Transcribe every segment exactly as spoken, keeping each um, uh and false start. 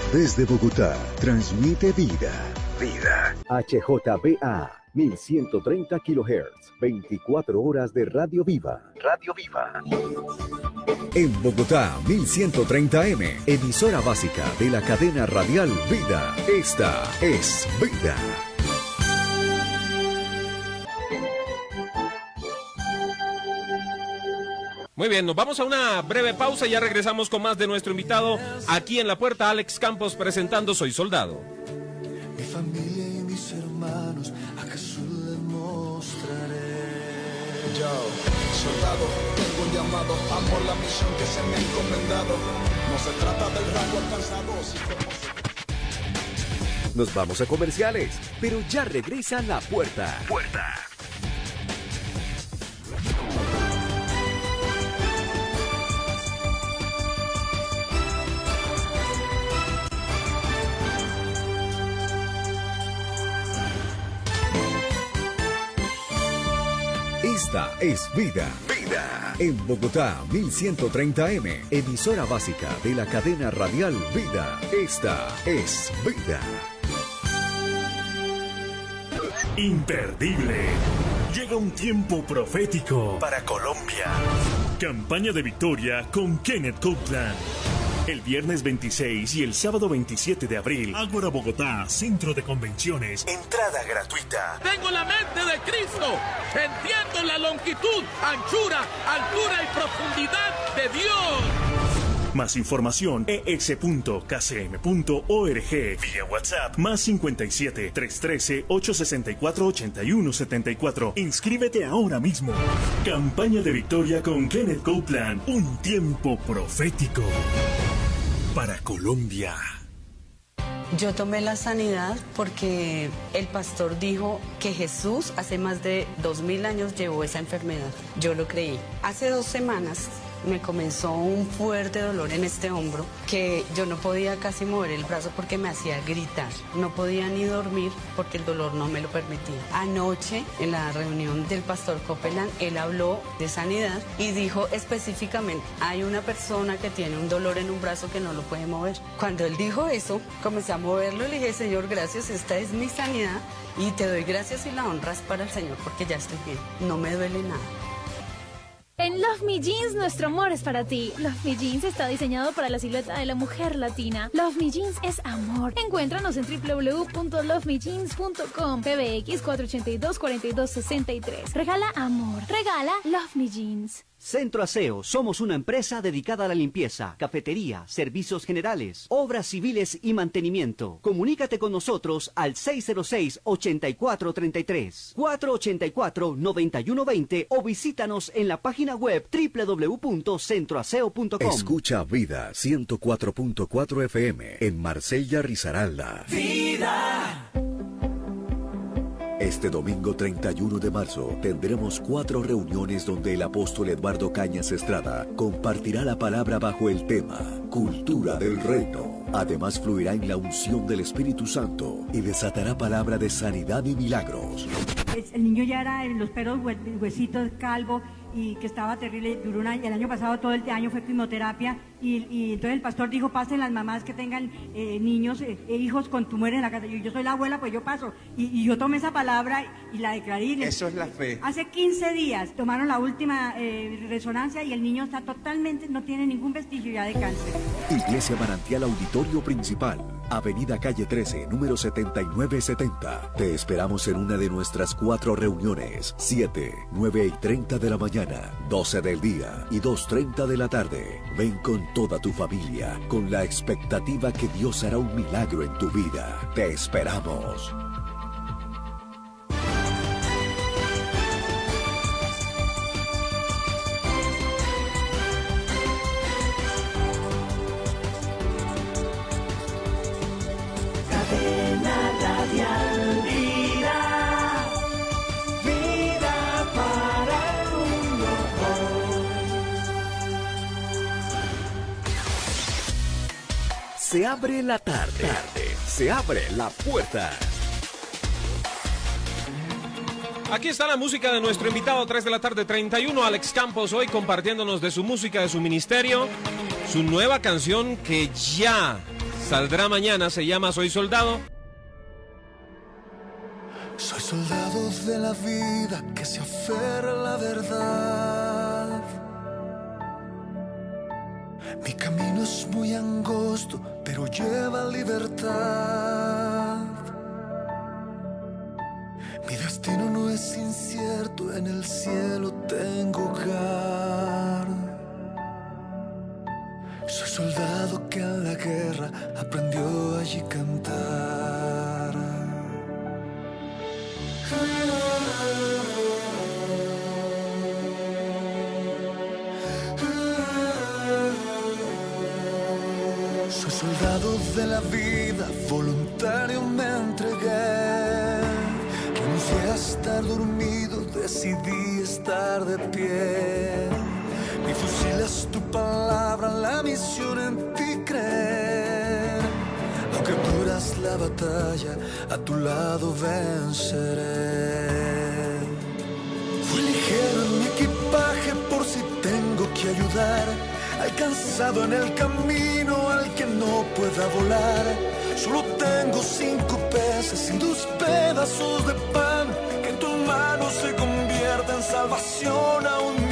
Desde Bogotá, transmite vida. Vida. H J B A, mil ciento treinta kilohertz, veinticuatro horas de radio viva. Radio Viva. En Bogotá, mil ciento treinta M, emisora básica de la cadena radial Vida. Esta es Vida. Muy bien, nos vamos a una breve pausa y ya regresamos con más de nuestro invitado aquí en La Puerta, Alex Campos, presentando Soy Soldado. Mi familia y mis hermanos, a Jesús les mostraré. Yo, soldado, tengo un llamado, amo la misión que se me ha encomendado. No se trata del rango alcanzado, si como... Nos vamos a comerciales, pero ya regresa La Puerta. Puerta. Esta es Vida. Vida. En Bogotá, mil ciento treinta M, emisora básica de la cadena radial Vida. Esta es Vida. Imperdible. Llega un tiempo profético para Colombia. Campaña de victoria con Kenneth Copeland. El viernes veintiséis y el sábado veintisiete de abril. Ágora Bogotá, Centro de Convenciones. Entrada gratuita. Tengo la mente de Cristo. Entiendo la longitud, anchura, altura y profundidad de Dios. Más información, e s punto k c m punto org. Vía WhatsApp, más cincuenta y siete, trescientos trece, ochocientos sesenta y cuatro, ochenta y uno setenta y cuatro. Inscríbete ahora mismo. Campaña de victoria con Kenneth Copeland. Un tiempo profético para Colombia. Yo tomé la sanidad porque el pastor dijo que Jesús hace más de dos mil años llevó esa enfermedad. Yo lo creí. Hace dos semanas me comenzó un fuerte dolor en este hombro que yo no podía casi mover el brazo porque me hacía gritar. No podía ni dormir porque el dolor no me lo permitía. Anoche, en la reunión del pastor Copeland, él habló de sanidad y dijo específicamente, hay una persona que tiene un dolor en un brazo que no lo puede mover. Cuando él dijo eso, comencé a moverlo y le dije, Señor, gracias, esta es mi sanidad y te doy gracias y la honra es para el Señor porque ya estoy bien. No me duele nada. En Love Me Jeans, nuestro amor es para ti. Love Me Jeans está diseñado para la silueta de la mujer latina. Love Me Jeans es amor. Encuéntranos en w w w punto love me jeans punto com. P B X cuatro ocho dos, cuatro dos seis tres. Regala amor. Regala Love Me Jeans. Centro Aseo, somos una empresa dedicada a la limpieza, cafetería, servicios generales, obras civiles y mantenimiento. Comunícate con nosotros al seis cero seis, ocho cuatro tres tres, cuatro ocho cuatro, nueve uno dos cero o visítanos en la página web w w w punto centro aseo punto com. Escucha Vida ciento cuatro punto cuatro F M en Marsella, Risaralda. Vida. Este domingo treinta y uno de marzo tendremos cuatro reuniones donde el apóstol Eduardo Cañas Estrada compartirá la palabra bajo el tema Cultura del Reino. Además fluirá en la unción del Espíritu Santo y desatará palabra de sanidad y milagros. El niño ya era en los pelos huesitos, calvo, y que estaba terrible, duró un año, el año pasado todo el año fue quimioterapia y, y entonces el pastor dijo, pasen las mamás que tengan eh, niños e eh, hijos con tumores en la casa. Yo, yo soy la abuela, pues yo paso y, y yo tomé esa palabra y, y la declaré. Eso es la fe. Hace quince días tomaron la última eh, resonancia y el niño está totalmente, no tiene ningún vestigio ya de cáncer. Iglesia Manantial Auditorio Principal, Avenida Calle trece, número setenta y nueve setenta. Te esperamos en una de nuestras cuatro reuniones, siete, nueve y treinta de la mañana, doce del día y dos treinta de la tarde. Ven con toda tu familia, con la expectativa que Dios hará un milagro en tu vida. Te esperamos. Cadena Radial Vida. Vida para el mundo hoy. Se abre la tarde. tarde. Se abre la puerta. Aquí está la música de nuestro invitado, tres de la tarde, treinta y uno, Alex Campos, hoy compartiéndonos de su música, de su ministerio, su nueva canción que ya Saldrá mañana, se llama Soy Soldado. Soy soldado de la vida que se aferra a la verdad. Mi camino es muy angosto, pero lleva libertad. Mi destino no es incierto, en el cielo tengo hogar. Soy soldado que en la guerra aprendió allí a cantar. Soy soldado de la vida, voluntario me entregué. Renuncié a estar dormido, decidí estar de pie. Mi fusil es tu palabra, la misión en ti creer. Aunque duras la batalla, a tu lado venceré. Fui ligero en mi equipaje por si tengo que ayudar. Alcanzado en el camino al que no pueda volar. Solo tengo cinco peces y dos pedazos de pan. Que en tus manos se convierta en salvación a un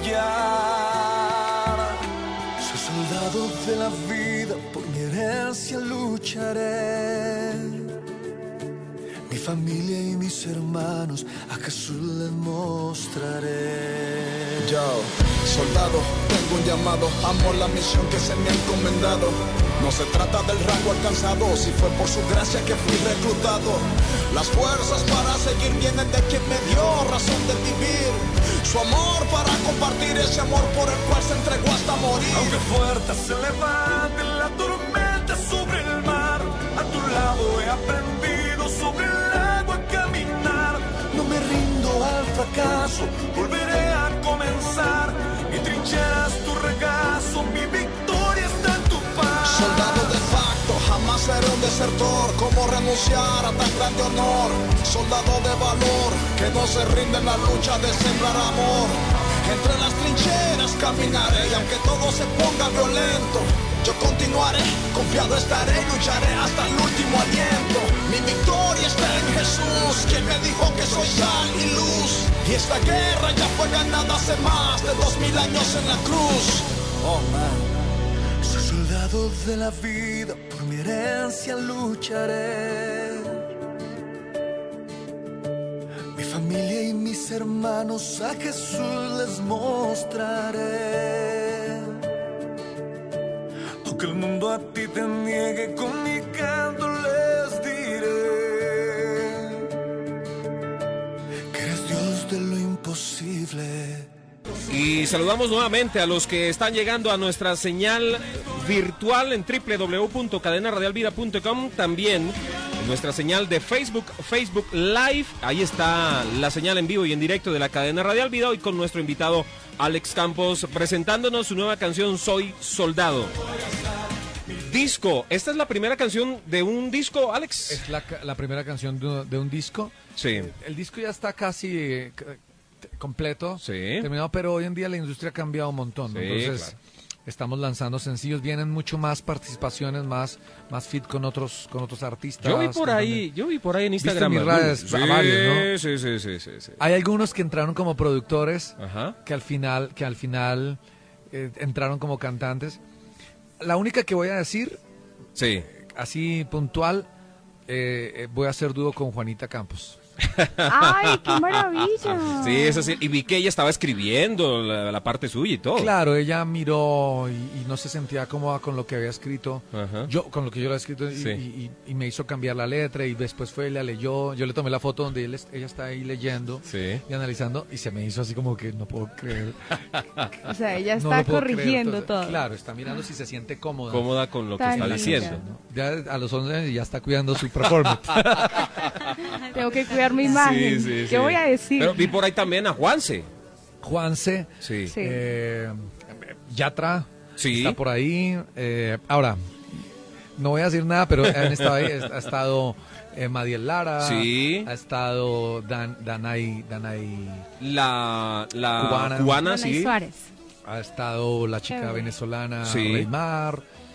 millar. Soy soldado de la vida, por mi herencia lucharé. Mi familia y mis hermanos a Jesús les mostraré. Yo, soldado, tengo un llamado, amo la misión que se me ha encomendado. No se trata del rango alcanzado, si fue por su gracia que fui reclutado. Las fuerzas para seguir vienen de quien me dio razón de vivir. Su amor para compartir ese amor por el cual se entregó hasta morir. Aunque fuerte se levante la tormenta sobre el mar, a tu lado he aprendido sobre el agua a caminar. No me rindo al fracaso, volveré a comenzar. Mi trinchera es tu regazo, mi victoria está en tu paz. Soldado de facto, jamás seré un desertor. ¿Cómo renunciar a tan grande honor? Soldado de valor, que no se rinde en la lucha de sembrar amor. Entre las trincheras caminaré y aunque todo se ponga violento, yo continuaré, confiado estaré, lucharé hasta el último aliento. Mi victoria está en Jesús, quien me dijo que soy sal y luz. Y esta guerra ya fue ganada hace más de dos mil años en la cruz. Oh man. Soy soldado de la vida, por mi herencia lucharé. Mi familia y mis hermanos a Jesús les mostraré. Aunque el mundo a ti te niegue, con mi canto les diré que eres Dios de lo imposible. Y saludamos nuevamente a los que están llegando a nuestra señal virtual en doble u doble u doble u punto cadena radial vida punto com, también en nuestra señal de Facebook, Facebook Live. Ahí está la señal en vivo y en directo de la cadena Radial Vida, hoy con nuestro invitado Alex Campos presentándonos su nueva canción Soy Soldado. Disco, ¿esta es la primera canción de un disco, Alex? Es la, la primera canción de, de un disco. Sí. El disco ya está casi eh, completo, sí, terminado, pero hoy en día la industria ha cambiado un montón, ¿no? Sí, Entonces claro, estamos lanzando sencillos, vienen mucho más participaciones, más más fit con otros con otros artistas. Yo vi por ahí, también. yo vi por ahí en Instagram. ¿Viste mis redes? Sí, A varios, ¿no? Sí, sí, sí, sí, sí. Hay algunos que entraron como productores, ajá, que al final que al final eh, entraron como cantantes. La única que voy a decir, sí, así puntual, eh, eh, voy a hacer dúo con Juanita Campos. ¡Ay, qué maravilla! Sí, eso sí. Y vi que ella estaba escribiendo la, la parte suya y todo. Claro, ella miró y, y no se sentía cómoda con lo que había escrito. Ajá. Yo, con lo que yo le había escrito, y, Sí. y, y, y me hizo cambiar la letra, y después fue, la leyó. Yo le tomé la foto donde él, es- ella está ahí leyendo, Sí. y analizando, y se me hizo así como que no puedo creer. O sea, ella No está lo puedo creer. corrigiendo Entonces, todo. Claro, está mirando si se siente cómoda. Cómoda con lo que Tan está linda. diciendo. ¿no? Ya a los once años ya está cuidando su performance. Tengo que cuidar mi imagen. Sí, sí, ¿Qué sí. voy a decir? Pero vi por ahí también a Juanse. Juanse, Sí. Sí. eh, Yatra, Sí. está por ahí. eh, ahora, no voy a decir nada, pero han estado ahí, ha estado eh, Madiel Lara, Sí. ha estado Dan, Danay, Danay, La, la Cubana. cubana, Danay sí. Suárez. ha estado la chica Chévere. venezolana Sí. Reymar,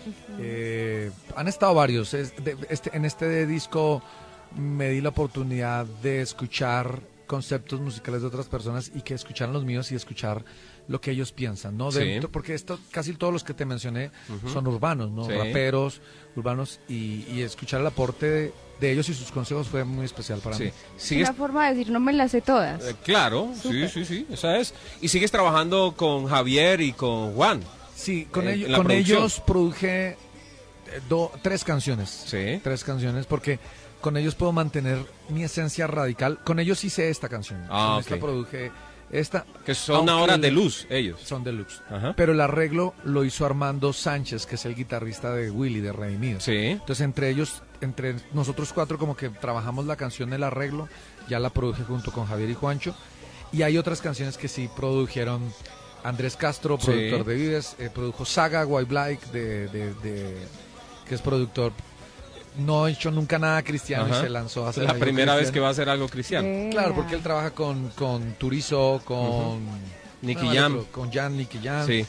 Eh, han estado varios. Es de- este, en este disco me di la oportunidad de escuchar conceptos musicales de otras personas y que escucharan los míos y escuchar lo que ellos piensan, ¿no? Sí. Dentro- porque esto, casi todos los que te mencioné Ujú. son urbanos, ¿no? Sí. Raperos, urbanos, y, y escuchar el aporte de, de ellos y sus consejos fue muy especial para Sí. mí. ¿Sigues Una forma de decir, no me las sé todas. Eh, claro, Súper. sí, sí, sí, esa es. Y sigues trabajando con Javier y con Juan. Sí, con, eh, ellos, en la con producción. ellos produje eh, do- tres canciones. Sí. Tres canciones, porque con ellos puedo mantener mi esencia radical. Con ellos hice esta canción. Ah, con ok. esta produje esta. Que son aunque ahora el- de luz, ellos. Son deluxe. Ajá. Pero el arreglo lo hizo Armando Sánchez, que es el guitarrista de Willy, de Redimido. Sí. Entonces, entre ellos, entre nosotros cuatro, como que trabajamos la canción del arreglo. Ya la produje junto con Javier y Juancho. Y hay otras canciones que sí produjeron Andrés Castro, Sí. productor de Vives. Eh, produjo Saga White Black, de, de, de- que es productor. No ha hecho nunca nada cristiano Ajá. y se lanzó a hacer La algo primera vez cristiano. que va a hacer algo cristiano. Eh, Claro, porque él trabaja con, con Turizo, con... Nicky no, Jam. otro, Con Jan, Nicky Jam. Sí.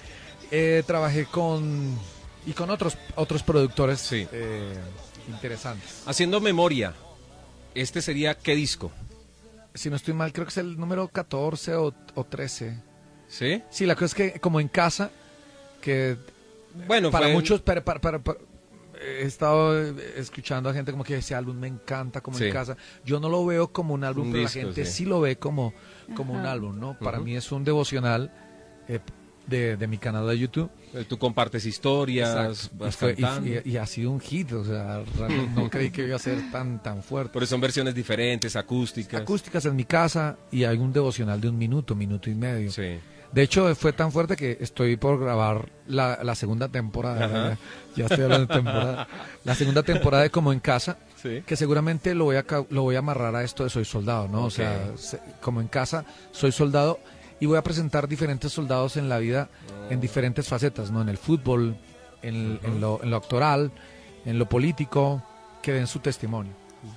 Eh, trabajé con... Y con otros otros productores Sí. eh, interesantes. Haciendo memoria, ¿este sería qué disco? Si no estoy mal, creo que es el número catorce o, o trece. ¿Sí? Sí, la cosa es que como en casa, que Bueno, para fue- muchos... Para, para- para- para- he estado eh, escuchando a gente como que ese álbum me encanta, como Sí. en casa. Yo no lo veo como un álbum, Un pero disco, la gente sí. sí. lo ve como, como un Ajá. álbum, ¿no? Para Ujú. mí es un devocional eh, de, de mi canal de YouTube. Eh, Tú compartes historias, Exacto. vas Y, fue- y- cantando. y- y ha sido un hit, o sea, realmente no creí que iba a ser tan, tan fuerte. Pero son versiones diferentes, acústicas. Acústicas en mi casa y hay un devocional de un minuto, minuto y medio. Sí. De hecho, fue tan fuerte que estoy por grabar la, la segunda temporada. Ajá. Ya, ya estoy hablando de temporada. La segunda temporada de Como en Casa, Sí. que seguramente lo voy a ca- lo voy a amarrar a esto de Soy Soldado, ¿no? O Ok. sea, se- Como en Casa, Soy Soldado y voy a presentar diferentes soldados en la vida en diferentes facetas, ¿no? En el fútbol, en, en lo, en lo actoral, en lo político, que den su testimonio.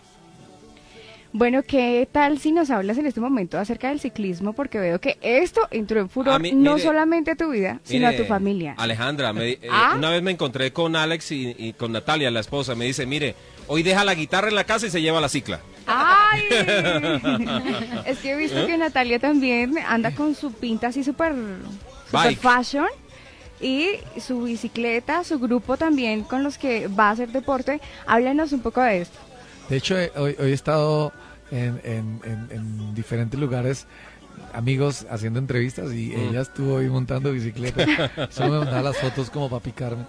Bueno, ¿qué tal si nos hablas en este momento acerca del ciclismo? Porque veo que esto entró en furor A mí, no mire, solamente a tu vida, sino Mire, a tu familia. Alejandra, me- eh, ¿Ah? una vez me encontré con Alex y, y con Natalia, la esposa. Me dice, mire, hoy deja la guitarra en la casa y se lleva la cicla. ¡Ay! Es que he visto ¿Eh? que Natalia también anda con su pinta así súper super Bike. fashion y su bicicleta, su grupo también con los que va a hacer deporte. Háblanos un poco de esto. De hecho, eh, hoy, hoy he estado en, en- en- en diferentes lugares, amigos haciendo entrevistas y Mm. ella estuvo ahí montando bicicleta. Solo me mandaba las fotos como para picarme.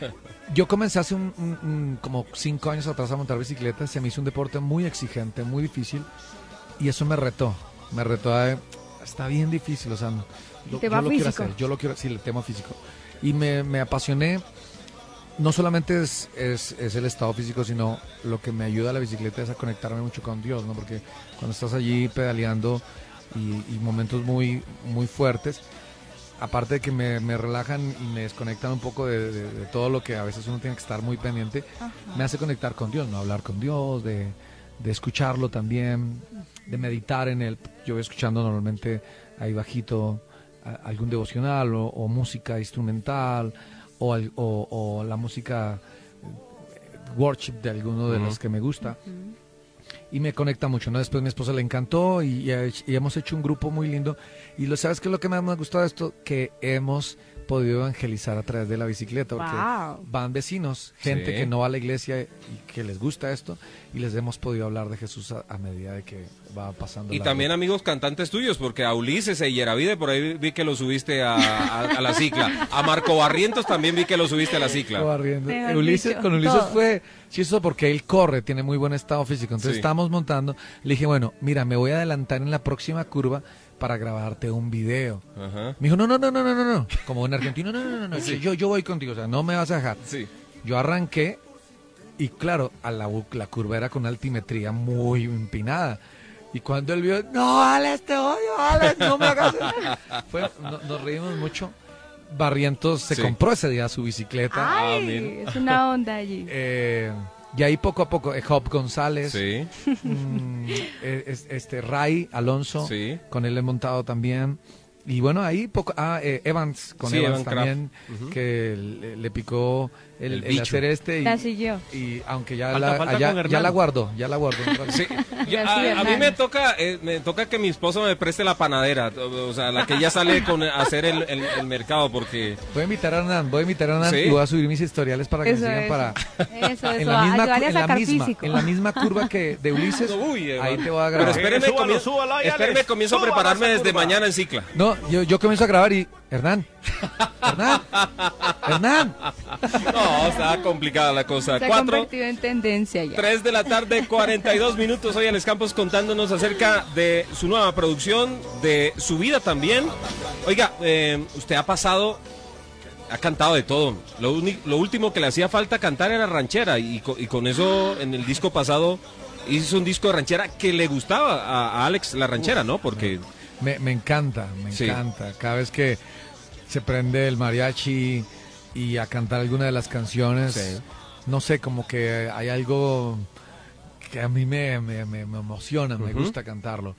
Yo comencé hace un, un- un- como cinco años atrás a montar bicicleta. Se me hizo un deporte muy exigente, muy difícil y eso me retó. Me retó a... Está bien difícil, o sea, no- lo- tema yo lo quiero físico. hacer, yo lo quiero, sí, el tema físico. Y me, me apasioné. No solamente es, es, es el estado físico, sino lo que me ayuda a la bicicleta es a conectarme mucho con Dios, ¿no? Porque cuando estás allí pedaleando y, y momentos muy, muy fuertes, aparte de que me, me relajan y me desconectan un poco de, de- de todo lo que a veces uno tiene que estar muy pendiente, me hace conectar con Dios, ¿no? Hablar con Dios, de, de escucharlo también, de meditar en él. Yo voy escuchando normalmente ahí bajito a- algún devocional o, o música instrumental o, al- o- o la música eh, worship de alguno de Ujú. los que me gusta y me conecta mucho, ¿no? Después mi esposa le encantó y, y he- y hemos hecho un grupo muy lindo y lo sabes que es lo que más me ha gustado de esto, que hemos podido evangelizar a través de la bicicleta, porque Wow. van vecinos, gente Sí. que no va a la iglesia y que les gusta esto y les hemos podido hablar de Jesús a, a medida de que va pasando Y la también ruta. amigos cantantes tuyos, porque a Ulises e Yeravide por ahí vi que lo subiste a, a- a la cicla. A Marco Barrientos también vi que lo subiste a la cicla. Barriendo. Mejor Ulises, dicho, con Ulises todo. fue chistoso porque él corre, tiene muy buen estado físico. Entonces Sí. estábamos montando. Le dije, bueno, mira, me voy a adelantar en la próxima curva para grabarte un video. Ajá. Me dijo, no, no, no, no, no, no, no. Como un argentino, no, no, no, no. Sí. Yo, yo voy contigo, o sea, no me vas a dejar. Sí. Yo arranqué y claro, a la, bu- la curva era con una altimetría muy empinada. Y cuando él vio, no, Alex, te odio, Alex, no me hagas eso". Fue, no- nos reímos mucho. Barrientos se Sí. compró ese día su bicicleta. Ah, Ay, mira. es una onda allí. Eh, y ahí poco a poco, eh, Job González, Sí. mm, eh, es- este Ray Alonso, Sí. con él he montado también. Y bueno, ahí poco, ah, eh, Evans, con Sí, Evans Evan también, Kraft. que le, le picó el, El el bicho. hacer este y, La siguió. y aunque ya, Falta- la, falta allá- con ya Hernán. la guardó, ya la guardó. Sí. Yo- a, a mí me toca eh, me toca que mi esposo me preste la panadera, o sea, la que ya sale con a hacer el, el, el mercado, porque... Voy a invitar a Hernán, voy a invitar a Hernán ¿Sí? y voy a subir mis historiales para que Eso, me sigan eso. para... Eso, en eso, la misma, ayudarle a en la sacar misma, físico. en la misma curva que de Ulises, Uy, Evan. ahí te voy a Pero grabar. espéreme, Súbalo, comien- súbalo ahí, espéreme, Alex. comienzo a Súbalo prepararme esa desde curva. mañana en cicla. No, yo, yo comienzo a grabar y... Hernán, Hernán, Hernán. No, está complicada la cosa. Se ha Cuatro, convertido en tendencia ya. tres de la tarde, cuarenta y dos minutos. Hoy Alex Campos contándonos acerca de su nueva producción, de su vida también. Oiga, eh, usted ha pasado, ha cantado de todo. Lo, uni- lo último que le hacía falta cantar era ranchera y, co- y con eso en el disco pasado hizo un disco de ranchera que le gustaba a, a Alex la ranchera, ¿no? Porque Me, me encanta, me Sí. encanta. Cada vez que se prende el mariachi y a cantar alguna de las canciones, Sí. no sé, como que hay algo que a mí me, me, me- me emociona, me Ujú. gusta cantarlo.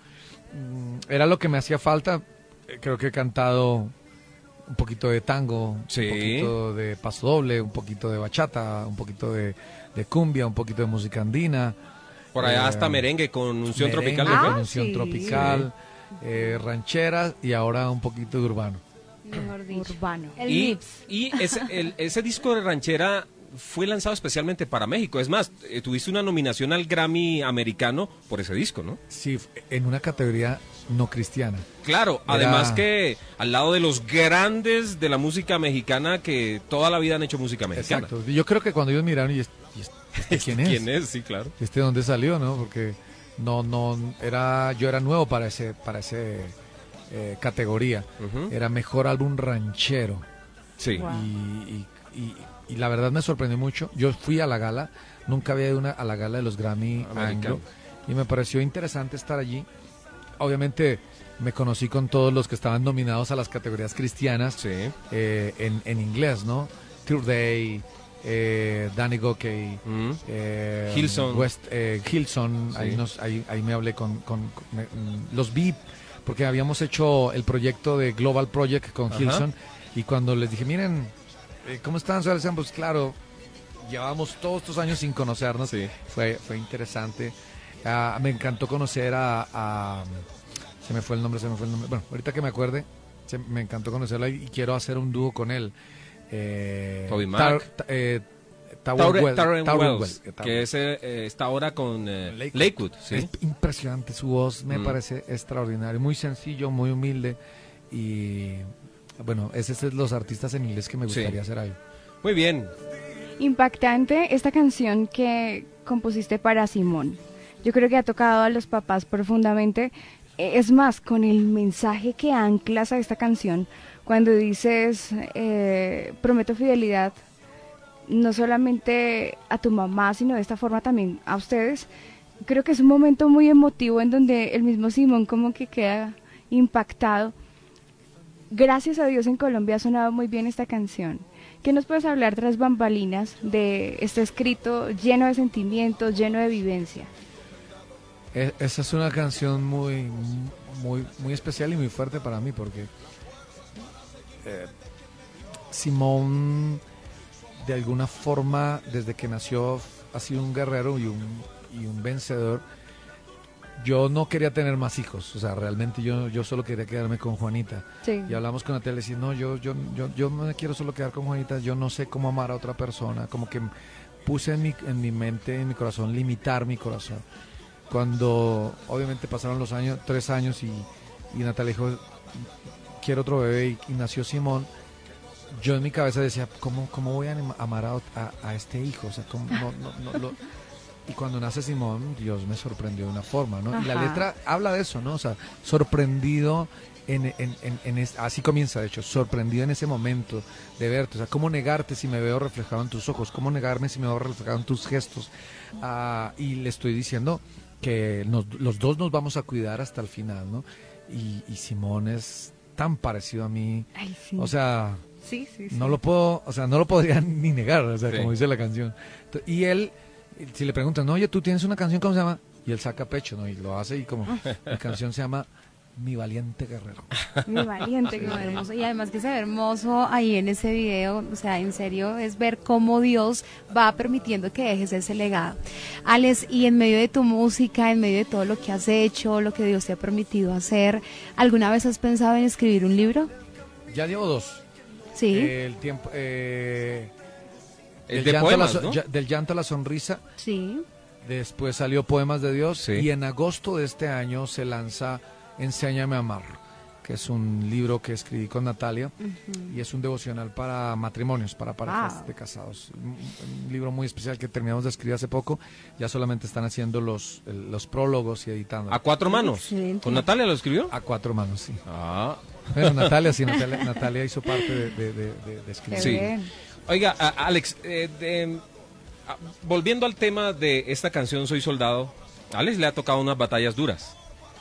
Mm, Era lo que me hacía falta. Eh, Creo que he cantado un poquito de tango, Sí. un poquito de paso doble, un poquito de bachata, un poquito de, de cumbia, un poquito de música andina. por allá Eh, hasta merengue con unción merengue tropical. Ah, ¿no? con unción sí. tropical, eh, rancheras y ahora un poquito de urbano. Mejor dicho. Urbano. El Y, mix. y ese, el- ese disco de ranchera fue lanzado especialmente para México. Es más, eh, tuviste una nominación al Grammy americano por ese disco, ¿no? Sí, f- en una categoría no cristiana. Claro, Era- además que al lado de los grandes de la música mexicana que toda la vida han hecho música mexicana. Exacto. Yo creo que cuando ellos miraron, ¿y este, y este- este quién es? ¿Quién es? Sí, claro. ¿Este dónde salió, no? Porque no, no, era, yo era nuevo para ese, para ese eh, categoría. Ujú. Era mejor álbum ranchero. Sí. Wow. Y, y- y- y la verdad me sorprendió mucho. Yo fui a la gala, nunca había ido una, a la gala de los Grammy Americano. Anglo, y me pareció interesante estar allí. Obviamente me conocí con todos los que estaban nominados a las categorías cristianas Sí. eh, en, en inglés, ¿no? Tour Day, eh, Danny Gokey, Mm. eh, Hillsong. West, eh, Hillsong, Sí. ahí, nos- ahí, ahí me hablé con, con- con- me- mm, los vi porque habíamos hecho el proyecto de Global Project con Ajá. Hillsong y cuando les dije, miren, eh, ¿cómo están? Soy Alexander? Pues claro, llevamos todos estos años sin conocernos, Sí. fue, fue interesante. Ah, me encantó conocer a, a- se me fue el nombre, se me fue el nombre, bueno, ahorita que me acuerde, se- me encantó conocerlo y, y quiero hacer un dúo con él. Eh, Toby Tar- Mac. ta- eh, Tower Tauren Well- Tauren Tower Wells, Well, que es, eh, está ahora con eh, Lakewood. Lakewood. ¿sí? Es impresionante su voz, me Mm. parece extraordinario, muy sencillo, muy humilde y bueno, ese es los artistas en inglés que me Sí. gustaría hacer ahí. Muy bien. Impactante esta canción que compusiste para Simón. Yo creo que ha tocado a los papás profundamente. Eh, Es más, con el mensaje que anclas a esta canción, cuando dices, eh, prometo fidelidad, no solamente a tu mamá, sino de esta forma también a ustedes. Creo que es un momento muy emotivo en donde el mismo Simón como que queda impactado. Gracias a Dios en Colombia ha sonado muy bien esta canción. ¿Qué nos puedes hablar tras bambalinas de este escrito lleno de sentimientos, lleno de vivencia? E- Esa es una canción muy, muy, muy especial y muy fuerte para mí porque eh, Simón, de alguna forma, desde que nació, ha sido un guerrero y un, y un vencedor. Yo no quería tener más hijos, o sea, realmente yo, yo solo quería quedarme con Juanita. Sí. Y hablamos con Natalia y decía, no, yo, yo, yo, yo me quiero solo quedar con Juanita, yo no sé cómo amar a otra persona, como que puse en mi, en mi mente, en mi corazón, limitar mi corazón. Cuando obviamente pasaron los años, tres años y, y Natalia dijo, quiero otro bebé y, y nació Simón, yo en mi cabeza decía, ¿cómo, cómo voy a anima- amar a, a, a este hijo? O sea, ¿cómo, no, no, no, lo- Y cuando nace Simón, Dios me sorprendió de una forma, ¿no? Y la Ajá. letra habla de eso, ¿no? O sea, sorprendido, en, en, en, en es- así comienza, de hecho, sorprendido en ese momento de verte. O sea, ¿cómo negarte si me veo reflejado en tus ojos? ¿Cómo negarme si me veo reflejado en tus gestos? Ah, y le estoy diciendo que nos- los dos nos vamos a cuidar hasta el final, ¿no? Y, y Simón es tan parecido a mí. Ay, sí. O sea, Sí, sí, sí. no lo puedo, o sea, no lo podría ni negar, o sea, Sí. como dice la canción. Ent- Y él, si le preguntan, no, oye, tú tienes una canción, ¿cómo se llama? Y él saca pecho, ¿no? Y lo hace y como, mi canción se llama Mi valiente guerrero. Mi valiente Qué guerrero. hermoso. Y además que se ve hermoso ahí en ese video, o sea, en serio, es ver cómo Dios va permitiendo que dejes ese legado. Alex, y en medio de tu música, en medio de todo lo que has hecho, lo que Dios te ha permitido hacer, ¿alguna vez has pensado en escribir un libro? Ya llevo dos. Sí. Eh, el tiempo... Eh, El del de llanto poemas, a la, so- ¿no? ya- Del llanto a la sonrisa. Sí. Después salió Poemas de Dios. Sí. Y en agosto de este año se lanza Enséñame a amar, que es un libro que escribí con Natalia. Ujú. Y es un devocional para matrimonios, para parejas Wow. de casados. Un, un libro muy especial que terminamos de escribir hace poco. Ya solamente están haciendo los, el- los prólogos y editando. ¿A cuatro manos? Excelente. ¿Con Natalia lo escribió? A cuatro manos, sí. Ah. Bueno, Natalia, sí, Natalia, Natalia hizo parte de, de, de, de- de escribir. Sí. bien. Oiga, a- Alex, eh, de- a- volviendo al tema de esta canción Soy Soldado, a Alex le ha tocado unas batallas duras.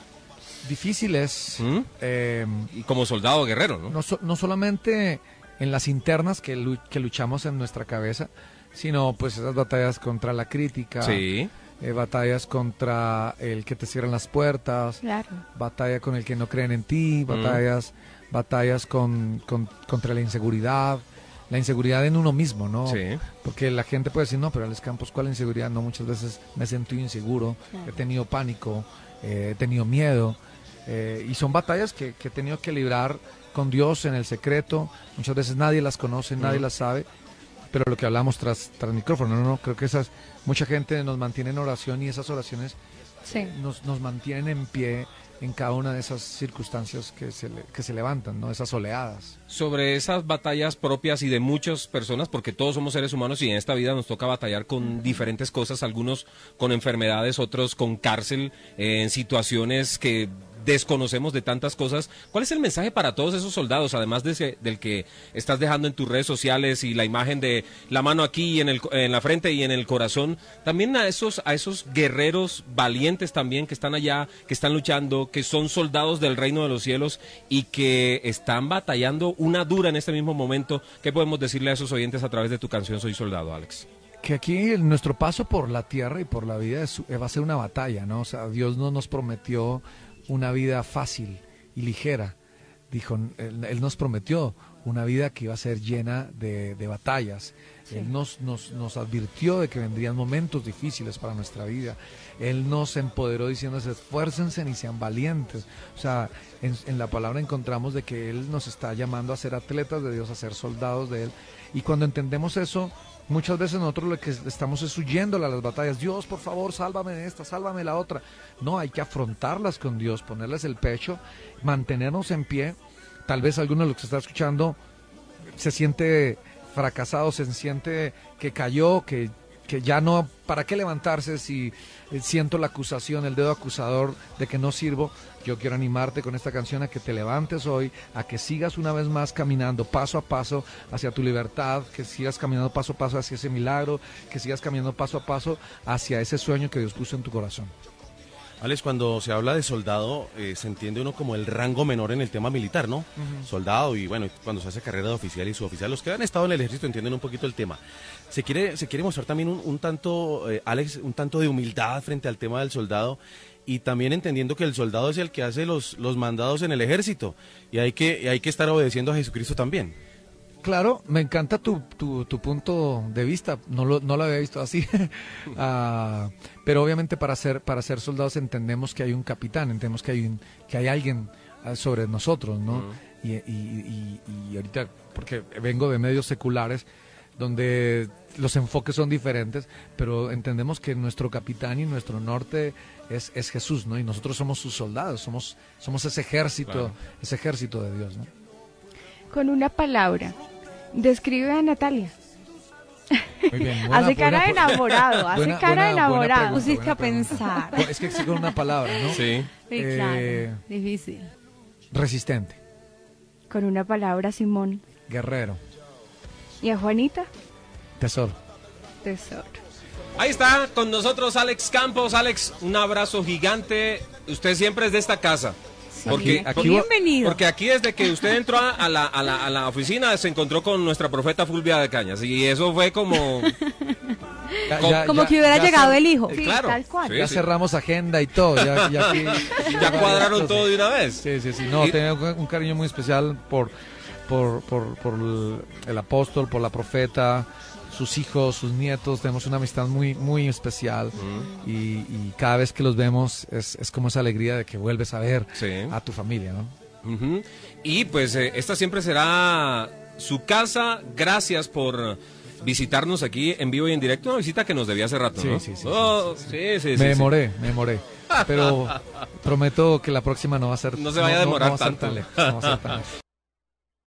Difíciles. ¿Mm? eh, Y como soldado guerrero, ¿no? no, so- no solamente en las internas que, lu- que luchamos en nuestra cabeza, sino pues esas batallas contra la crítica, Sí. eh, batallas contra el que te cierran las puertas, Claro. batalla con el que no creen en ti, batallas, batallas con, con- contra la inseguridad, la inseguridad en uno mismo, ¿no? Sí. Porque la gente puede decir, no, pero Alex Campos, ¿cuál inseguridad? No, muchas veces me he sentido inseguro, Claro. he tenido pánico, eh, he tenido miedo, eh, y son batallas que, que he tenido que librar con Dios en el secreto. Muchas veces nadie las conoce, nadie Mm. las sabe, pero lo que hablamos tras, tras micrófono, no, no, creo que esas, mucha gente nos mantiene en oración y esas oraciones Sí. nos, nos mantienen en pie en cada una de esas circunstancias que se, le- que se levantan, ¿no? Esas oleadas. Sobre esas batallas propias y de muchas personas, porque todos somos seres humanos y en esta vida nos toca batallar con diferentes cosas, algunos con enfermedades, otros con cárcel, eh, en situaciones que desconocemos de tantas cosas. ¿Cuál es el mensaje para todos esos soldados, además de ese- del que estás dejando en tus redes sociales y la imagen de la mano aquí en, el, en la frente y en el corazón? También a esos, a esos guerreros valientes también que están allá, que están luchando, que son soldados del reino de los cielos y que están batallando una dura en este mismo momento. ¿Qué podemos decirle a esos oyentes a través de tu canción Soy Soldado, Alex? Que aquí el- nuestro paso por la tierra y por la vida es- eh, va a ser una batalla, ¿no? O sea, Dios no nos prometió una vida fácil y ligera. Dijo, Él, él nos prometió una vida que iba a ser llena de, de batallas. Él nos, nos, nos advirtió de que vendrían momentos difíciles para nuestra vida. Él nos empoderó diciendo, esfuércense y sean valientes. O sea, en, en la palabra encontramos de que Él nos está llamando a ser atletas de Dios, a ser soldados de Él. Y cuando entendemos eso, muchas veces nosotros lo que estamos es huyéndole a las batallas. Dios, por favor, sálvame de esta, sálvame de la otra. No, hay que afrontarlas con Dios, ponerles el pecho, mantenernos en pie. Tal vez alguno de los que está escuchando se siente fracasado, se siente que cayó, que, que ya no, ¿para qué levantarse si eh, siento la acusación, el dedo acusador de que no sirvo? Yo quiero animarte con esta canción a que te levantes hoy, a que sigas una vez más caminando paso a paso hacia tu libertad, que sigas caminando paso a paso hacia ese milagro, que sigas caminando paso a paso hacia ese sueño que Dios puso en tu corazón. Alex, cuando se habla de soldado, eh, se entiende uno como el rango menor en el tema militar, ¿no? Ujú. Soldado y bueno, cuando se hace carrera de oficial y suboficial, los que han estado en el ejército entienden un poquito el tema. Se quiere, se quiere mostrar también un, un tanto, eh, Alex, un tanto de humildad frente al tema del soldado y también entendiendo que el soldado es el que hace los, los mandados en el ejército y hay que, y hay que estar obedeciendo a Jesucristo también. Claro, me encanta tu, tu, tu punto de vista, no lo, no lo había visto así, Ah, pero obviamente para ser, para ser soldados entendemos que hay un capitán, entendemos que hay, un, que hay alguien ah, sobre nosotros, ¿no? Ujú. y, y, y, y ahorita, porque vengo de medios seculares, donde los enfoques son diferentes, pero entendemos que nuestro capitán y nuestro norte es, es Jesús, ¿no? Y nosotros somos sus soldados, somos, somos ese ejército, Claro. ese ejército de Dios, ¿no? Con una palabra, describe a Natalia. Muy bien, buena- Hace cara de buena- enamorado, hace buena- cara de buena- buena enamorado. pregunta, Pusiste buena a pregunta. pensar. Bueno, es que sí con una palabra, ¿no? Sí. Sí, Eh, claro, difícil. Resistente, Con una palabra, Simón. guerrero, Y a Juanita, tesoro. tesoro. Ahí está con nosotros Alex Campos. Alex, un abrazo gigante. Usted siempre es de esta casa. Sí, Porque, aquí porque- bienvenido. Porque aquí desde que usted entró a, a la, a, la, a la oficina se encontró con nuestra profeta Fulvia de Cañas y eso fue como Ya, Como, ya, como ya, que hubiera ya llegado cer- el hijo. Sí, claro. Tal cual. Ya cerramos agenda y todo. Ya, ya, aquí- Ya cuadraron todo de una vez. Sí, sí, sí. No, Y- tengo un cariño muy especial por, por, por, por el, el apóstol, por la profeta, sus hijos, sus nietos. Tenemos una amistad muy, muy especial. Mm. Y, y cada vez que los vemos es, es como esa alegría de que vuelves a ver Sí. a tu familia, ¿no? Ujú. Y pues eh, esta siempre será su casa. Gracias por visitarnos aquí en vivo y en directo. Una visita que nos debía hace rato, Sí, ¿no? sí, sí, Oh, sí, sí, sí, me sí. demoré, me demoré. Pero prometo que la próxima no va a ser. No se vaya a demorar va a ser tanto. tan lejos, no va a ser tan lejos.